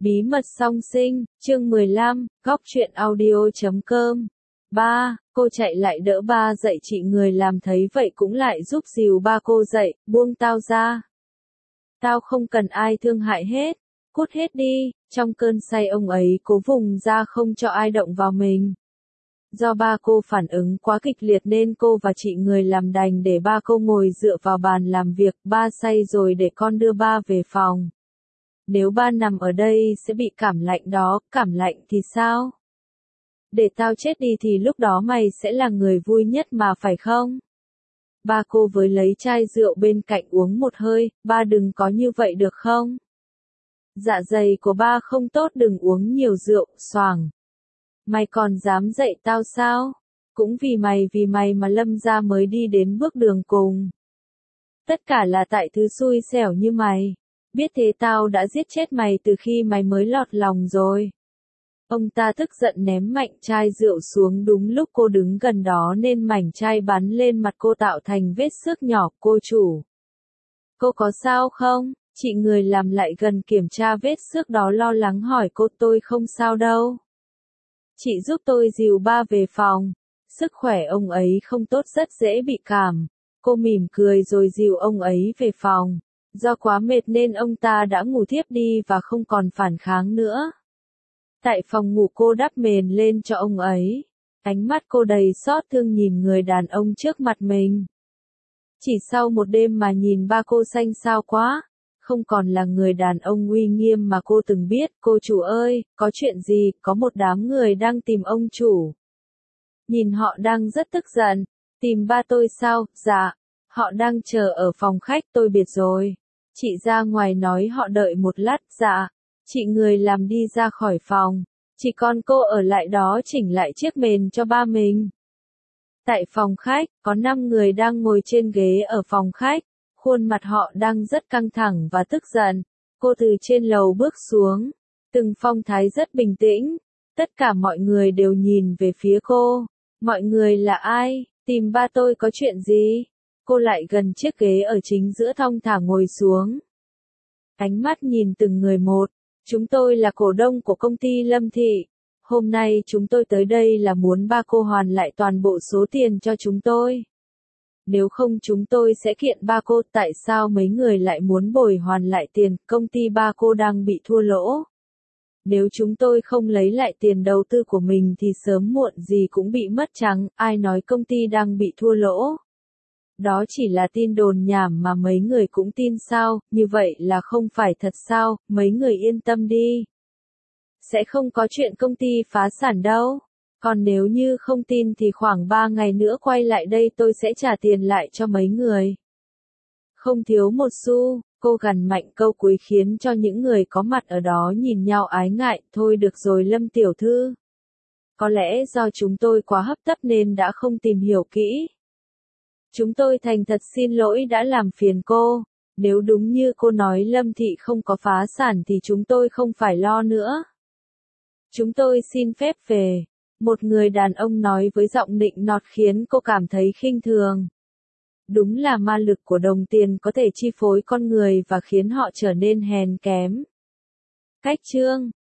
Bí mật song sinh, chương 15, góc truyện audio.com. Ba, cô chạy lại đỡ ba dậy, chị người làm thấy vậy cũng lại giúp dìu ba cô dậy, buông tao ra. Tao không cần ai thương hại hết, cút hết đi, trong cơn say ông ấy cố vùng ra không cho ai động vào mình. Do ba cô phản ứng quá kịch liệt nên cô và chị người làm đành để ba cô ngồi dựa vào bàn làm việc, ba say rồi để con đưa ba về phòng. Nếu ba nằm ở đây sẽ bị cảm lạnh đó, cảm lạnh thì sao? Để tao chết đi thì lúc đó mày sẽ là người vui nhất mà phải không? Ba cô với lấy chai rượu bên cạnh uống một hơi, ba đừng có như vậy được không? Dạ dày của ba không tốt, đừng uống nhiều rượu, xoàng. Mày còn dám dạy tao sao? Cũng vì mày mà Lâm gia mới đi đến bước đường cùng. Tất cả là tại thứ xui xẻo như mày. Biết thế tao đã giết chết mày từ khi mày mới lọt lòng rồi. Ông ta tức giận ném mạnh chai rượu xuống đúng lúc cô đứng gần đó nên mảnh chai bắn lên mặt cô tạo thành vết xước nhỏ. Cô chủ, cô có sao không? Chị người làm lại gần kiểm tra vết xước đó, lo lắng hỏi cô. Tôi không sao đâu. Chị giúp tôi dìu ba về phòng. Sức khỏe ông ấy không tốt, rất dễ bị cảm. Cô mỉm cười rồi dìu ông ấy về phòng. Do quá mệt nên ông ta đã ngủ thiếp đi và không còn phản kháng nữa. Tại phòng ngủ cô đắp mền lên cho ông ấy. Ánh mắt cô đầy xót thương nhìn người đàn ông trước mặt mình. Chỉ sau một đêm mà nhìn ba cô xanh xao quá. Không còn là người đàn ông uy nghiêm mà cô từng biết. Cô chủ ơi, có chuyện gì? Có một đám người đang tìm ông chủ. Nhìn họ đang rất tức giận. Tìm ba tôi sao? Dạ. Họ đang chờ ở phòng khách, tôi biết rồi. Chị ra ngoài nói họ đợi một lát. Dạ. Chị người làm đi ra khỏi phòng. Chỉ còn cô ở lại đó chỉnh lại chiếc mền cho ba mình. Tại phòng khách, có 5 người đang ngồi trên ghế ở phòng khách. Khuôn mặt họ đang rất căng thẳng và tức giận. Cô từ trên lầu bước xuống. Từng phong thái rất bình tĩnh. Tất cả mọi người đều nhìn về phía cô. Mọi người là ai? Tìm ba tôi có chuyện gì? Cô lại gần chiếc ghế ở chính giữa thong thả ngồi xuống. Ánh mắt nhìn từng người một. Chúng tôi là cổ đông của công ty Lâm Thị. Hôm nay chúng tôi tới đây là muốn ba cô hoàn lại toàn bộ số tiền cho chúng tôi. Nếu không chúng tôi sẽ kiện ba cô. Tại sao mấy người lại muốn bồi hoàn lại tiền? Công ty ba cô đang bị thua lỗ. Nếu chúng tôi không lấy lại tiền đầu tư của mình thì sớm muộn gì cũng bị mất trắng. Ai nói công ty đang bị thua lỗ? Đó chỉ là tin đồn nhảm mà mấy người cũng tin sao? Như vậy là không phải thật sao? Mấy người yên tâm đi. Sẽ không có chuyện công ty phá sản đâu. Còn nếu như không tin thì khoảng 3 ngày nữa quay lại đây tôi sẽ trả tiền lại cho mấy người. Không thiếu một xu. Cô gằn mạnh câu cuối khiến cho những người có mặt ở đó nhìn nhau ái ngại. Thôi được rồi Lâm tiểu thư. Có lẽ do chúng tôi quá hấp tấp nên đã không tìm hiểu kỹ. Chúng tôi thành thật xin lỗi đã làm phiền cô. Nếu đúng như cô nói Lâm Thị không có phá sản thì chúng tôi không phải lo nữa. Chúng tôi xin phép về. Một người đàn ông nói với giọng nịnh nọt khiến cô cảm thấy khinh thường. Đúng là ma lực của đồng tiền có thể chi phối con người và khiến họ trở nên hèn kém. Cách chương